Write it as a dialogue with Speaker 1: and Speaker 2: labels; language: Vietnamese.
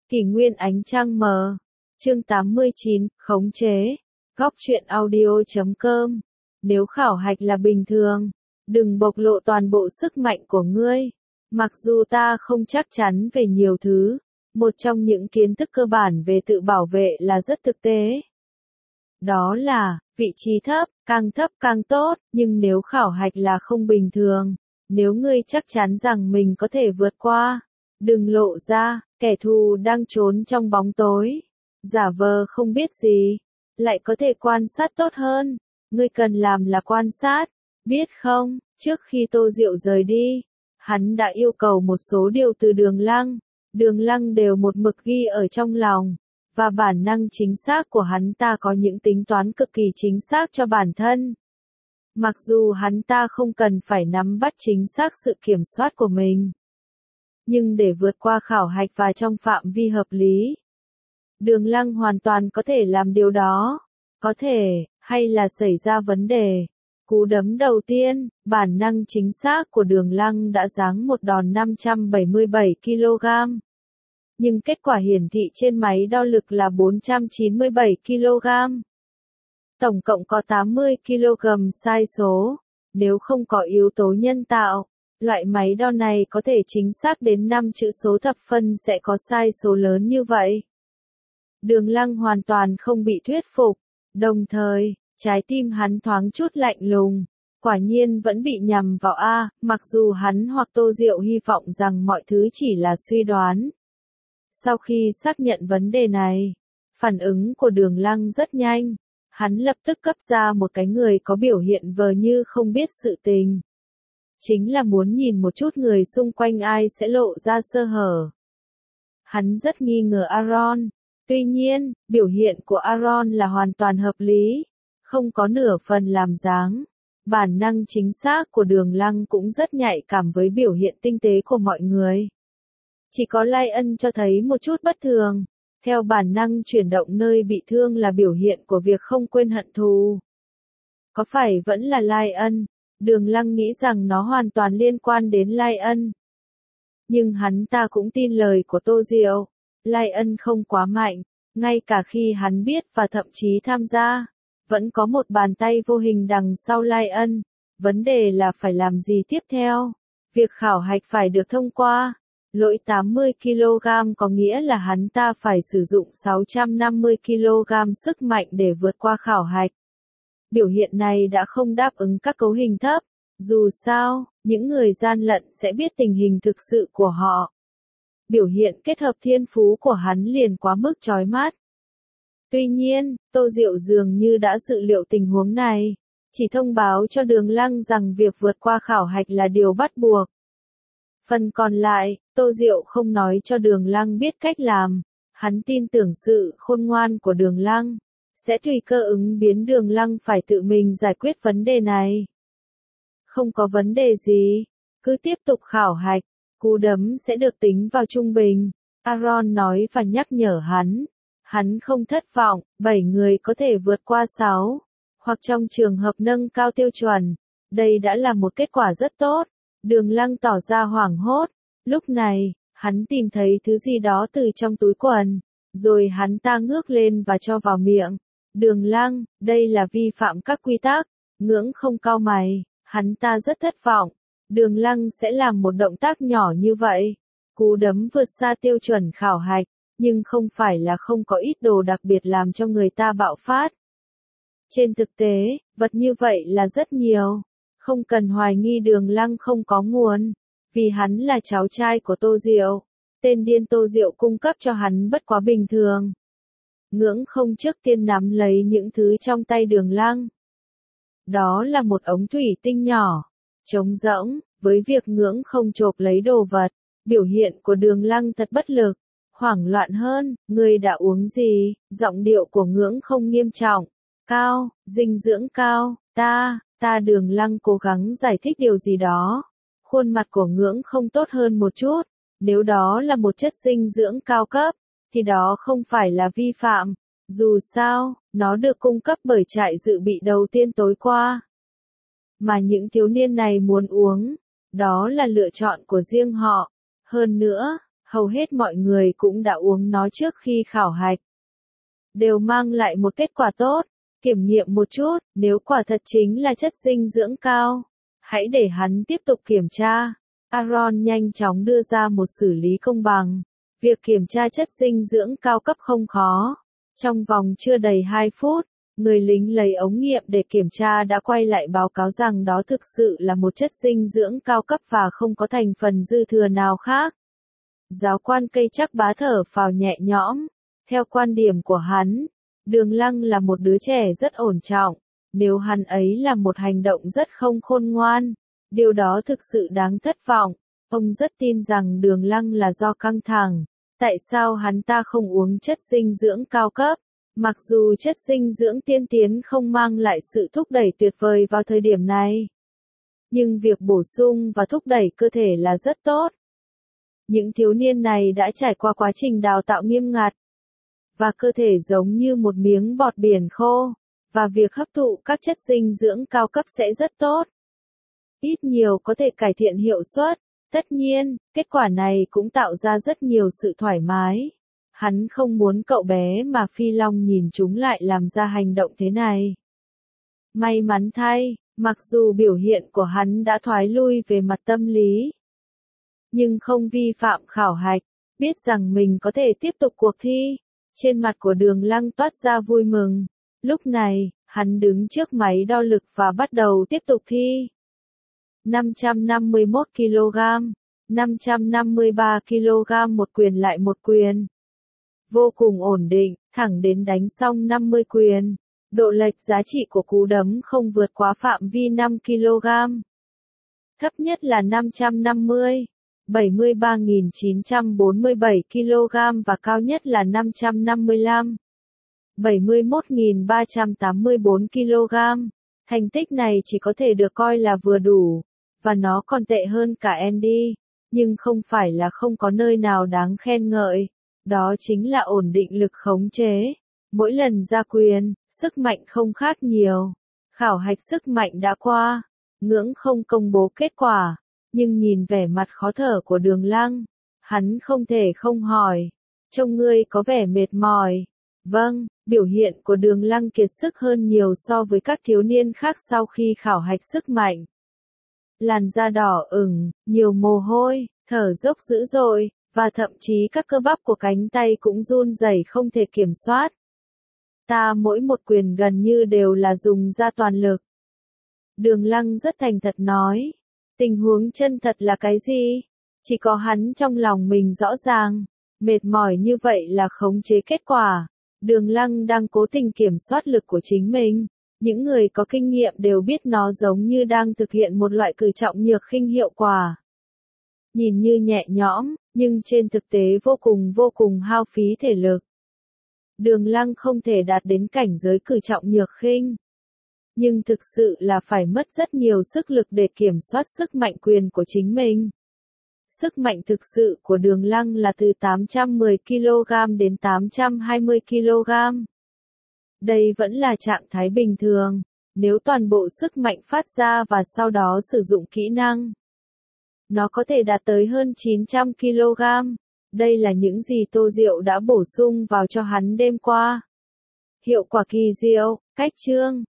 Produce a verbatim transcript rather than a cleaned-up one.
Speaker 1: Kỷ nguyên ánh trăng mờ. Chương tám mươi chín, khống chế. Góc truyện audio chấm com. Nếu khảo hạch là bình thường, đừng bộc lộ toàn bộ sức mạnh của ngươi. Mặc dù ta không chắc chắn về nhiều thứ, một trong những kiến thức cơ bản về tự bảo vệ là rất thực tế. Đó là, vị trí thấp, càng thấp càng tốt, nhưng nếu khảo hạch là không bình thường, nếu ngươi chắc chắn rằng mình có thể vượt qua, đừng lộ ra, kẻ thù đang trốn trong bóng tối, giả vờ không biết gì, lại có thể quan sát tốt hơn. Ngươi cần làm là quan sát, biết không, trước khi Tô Diệu rời đi, hắn đã yêu cầu một số điều từ Đường Lăng, Đường Lăng đều một mực ghi ở trong lòng, và bản năng chính xác của hắn ta có những tính toán cực kỳ chính xác cho bản thân. Mặc dù hắn ta không cần phải nắm bắt chính xác sự kiểm soát của mình, nhưng để vượt qua khảo hạch và trong phạm vi hợp lý, Đường Lăng hoàn toàn có thể làm điều đó. Có thể, hay là xảy ra vấn đề. Cú đấm đầu tiên, bản năng chính xác của Đường Lăng đã giáng một đòn năm trăm bảy mươi bảy ki lô gam. Nhưng kết quả hiển thị trên máy đo lực là bốn trăm chín mươi bảy ki lô gam. Tổng cộng có tám mươi ki lô gam sai số. Nếu không có yếu tố nhân tạo, loại máy đo này có thể chính xác đến năm chữ số thập phân sẽ có sai số lớn như vậy. Đường Lăng hoàn toàn không bị thuyết phục. Đồng thời, trái tim hắn thoáng chút lạnh lùng, quả nhiên vẫn bị nhầm vào A, mặc dù hắn hoặc Tô Diệu hy vọng rằng mọi thứ chỉ là suy đoán. Sau khi xác nhận vấn đề này, phản ứng của Đường Lăng rất nhanh, hắn lập tức cấp ra một cái người có biểu hiện vờ như không biết sự tình. Chính là muốn nhìn một chút người xung quanh ai sẽ lộ ra sơ hở. Hắn rất nghi ngờ Aaron. Tuy nhiên, biểu hiện của Aaron là hoàn toàn hợp lý, không có nửa phần làm dáng. Bản năng chính xác của Đường Lăng cũng rất nhạy cảm với biểu hiện tinh tế của mọi người. Chỉ có Lion cho thấy một chút bất thường. Theo bản năng chuyển động nơi bị thương là biểu hiện của việc không quên hận thù. Có phải vẫn là Lion? Đường Lăng nghĩ rằng nó hoàn toàn liên quan đến Lion. Nhưng hắn ta cũng tin lời của Tô Diệu. Lion không quá mạnh, ngay cả khi hắn biết và thậm chí tham gia, vẫn có một bàn tay vô hình đằng sau Lion. Vấn đề là phải làm gì tiếp theo? Việc khảo hạch phải được thông qua. Lỗi tám mươi ki lô gam có nghĩa là hắn ta phải sử dụng sáu trăm năm mươi ki lô gam sức mạnh để vượt qua khảo hạch. Biểu hiện này đã không đáp ứng các cấu hình thấp. Dù sao, những người gian lận sẽ biết tình hình thực sự của họ. Biểu hiện kết hợp thiên phú của hắn liền quá mức chói mắt. Tuy nhiên, Tô Diệu dường như đã dự liệu tình huống này, chỉ thông báo cho Đường Lăng rằng việc vượt qua khảo hạch là điều bắt buộc. Phần còn lại, Tô Diệu không nói cho Đường Lăng biết cách làm, hắn tin tưởng sự khôn ngoan của Đường Lăng, sẽ tùy cơ ứng biến Đường Lăng phải tự mình giải quyết vấn đề này. Không có vấn đề gì, cứ tiếp tục khảo hạch. Cú đấm sẽ được tính vào trung bình, Aaron nói và nhắc nhở hắn. Hắn không thất vọng, bảy người có thể vượt qua sáu, hoặc trong trường hợp nâng cao tiêu chuẩn. Đây đã là một kết quả rất tốt. Đường Lăng tỏ ra hoảng hốt. Lúc này, hắn tìm thấy thứ gì đó từ trong túi quần, rồi hắn ta ngước lên và cho vào miệng. Đường Lăng, đây là vi phạm các quy tắc. Ngưỡng không cau mày, hắn ta rất thất vọng. Đường Lăng sẽ làm một động tác nhỏ như vậy. Cú đấm vượt xa tiêu chuẩn khảo hạch, nhưng không phải là không có ít đồ đặc biệt làm cho người ta bạo phát. Trên thực tế, vật như vậy là rất nhiều. Không cần hoài nghi Đường Lăng không có nguồn, vì hắn là cháu trai của Tô Diệu. Tên điên Tô Diệu cung cấp cho hắn bất quá bình thường. Ngưỡng không trước tiên nắm lấy những thứ trong tay Đường Lăng. Đó là một ống thủy tinh nhỏ, trống rỗng. Với việc Ngưỡng không chộp lấy đồ vật, biểu hiện của Đường Lăng thật bất lực, hoảng loạn hơn. Ngươi đã uống gì? Giọng điệu của Ngưỡng không nghiêm trọng. Cao, dinh dưỡng cao, ta, ta Đường Lăng cố gắng giải thích điều gì đó. Khuôn mặt của Ngưỡng không tốt hơn một chút. Nếu đó là một chất dinh dưỡng cao cấp, thì đó không phải là vi phạm. Dù sao, nó được cung cấp bởi trại dự bị đầu tiên tối qua. Mà những thiếu niên này muốn uống, đó là lựa chọn của riêng họ. Hơn nữa, hầu hết mọi người cũng đã uống nó trước khi khảo hạch. Đều mang lại một kết quả tốt. Kiểm nghiệm một chút, nếu quả thật chính là chất dinh dưỡng cao, hãy để hắn tiếp tục kiểm tra. Aaron nhanh chóng đưa ra một xử lý công bằng. Việc kiểm tra chất dinh dưỡng cao cấp không khó. Trong vòng chưa đầy hai phút, người lính lấy ống nghiệm để kiểm tra đã quay lại báo cáo rằng đó thực sự là một chất dinh dưỡng cao cấp và không có thành phần dư thừa nào khác. Giáo quan cây chắc bá thở phào nhẹ nhõm. Theo quan điểm của hắn, Đường Lăng là một đứa trẻ rất ổn trọng. Nếu hắn ấy làm một hành động rất không khôn ngoan, điều đó thực sự đáng thất vọng. Ông rất tin rằng Đường Lăng là do căng thẳng. Tại sao hắn ta không uống chất dinh dưỡng cao cấp? Mặc dù chất dinh dưỡng tiên tiến không mang lại sự thúc đẩy tuyệt vời vào thời điểm này, nhưng việc bổ sung và thúc đẩy cơ thể là rất tốt. Những thiếu niên này đã trải qua quá trình đào tạo nghiêm ngặt, và cơ thể giống như một miếng bọt biển khô, và việc hấp thụ các chất dinh dưỡng cao cấp sẽ rất tốt. Ít nhiều có thể cải thiện hiệu suất. Tất nhiên, kết quả này cũng tạo ra rất nhiều sự thoải mái. Hắn không muốn cậu bé mà Phi Long nhìn chúng lại làm ra hành động thế này. May mắn thay, mặc dù biểu hiện của hắn đã thoái lui về mặt tâm lý, nhưng không vi phạm khảo hạch, biết rằng mình có thể tiếp tục cuộc thi. Trên mặt của Đường Lăng toát ra vui mừng. Lúc này, hắn đứng trước máy đo lực và bắt đầu tiếp tục thi. năm trăm năm mươi mốt ki lô gam, năm trăm năm mươi ba ki lô gam một quyền lại một quyền. Vô cùng ổn định, thẳng đến đánh xong năm mươi quyền. Độ lệch giá trị của cú đấm không vượt quá phạm vi năm ki lô gam. Thấp nhất là năm trăm năm mươi, bảy mươi ba nghìn chín trăm bốn mươi bảy ki lô gam và cao nhất là năm trăm năm mươi lăm, bảy mươi mốt nghìn ba trăm tám mươi bốn ki lô gam. Thành tích này chỉ có thể được coi là vừa đủ, và nó còn tệ hơn cả Andy, nhưng không phải là không có nơi nào đáng khen ngợi. Đó chính là ổn định lực khống chế. Mỗi lần ra quyền, sức mạnh không khác nhiều. Khảo hạch sức mạnh đã qua. Ngưỡng không công bố kết quả, nhưng nhìn vẻ mặt khó thở của Đường Lăng, hắn không thể không hỏi. Trông ngươi có vẻ mệt mỏi. Vâng, biểu hiện của Đường Lăng kiệt sức hơn nhiều so với các thiếu niên khác sau khi khảo hạch sức mạnh. Làn da đỏ ửng, nhiều mồ hôi, thở dốc dữ dội, và thậm chí các cơ bắp của cánh tay cũng run rẩy không thể kiểm soát. Ta mỗi một quyền gần như đều là dùng ra toàn lực. Đường Lăng rất thành thật nói. Tình huống chân thật là cái gì? Chỉ có hắn trong lòng mình rõ ràng. Mệt mỏi như vậy là khống chế kết quả. Đường Lăng đang cố tình kiểm soát lực của chính mình. Những người có kinh nghiệm đều biết nó giống như đang thực hiện một loại cử trọng nhược khinh hiệu quả. Nhìn như nhẹ nhõm, nhưng trên thực tế vô cùng vô cùng hao phí thể lực. Đường Lăng không thể đạt đến cảnh giới cử trọng nhược khinh. Nhưng thực sự là phải mất rất nhiều sức lực để kiểm soát sức mạnh quyền của chính mình. Sức mạnh thực sự của Đường Lăng là từ tám trăm mười ki lô gam đến tám trăm hai mươi ki lô gam. Đây vẫn là trạng thái bình thường, nếu toàn bộ sức mạnh phát ra và sau đó sử dụng kỹ năng. Nó có thể đạt tới hơn chín trăm ki lô gam. Đây là những gì Tô Diệu đã bổ sung vào cho hắn đêm qua. Hiệu quả kỳ diệu, cách chương.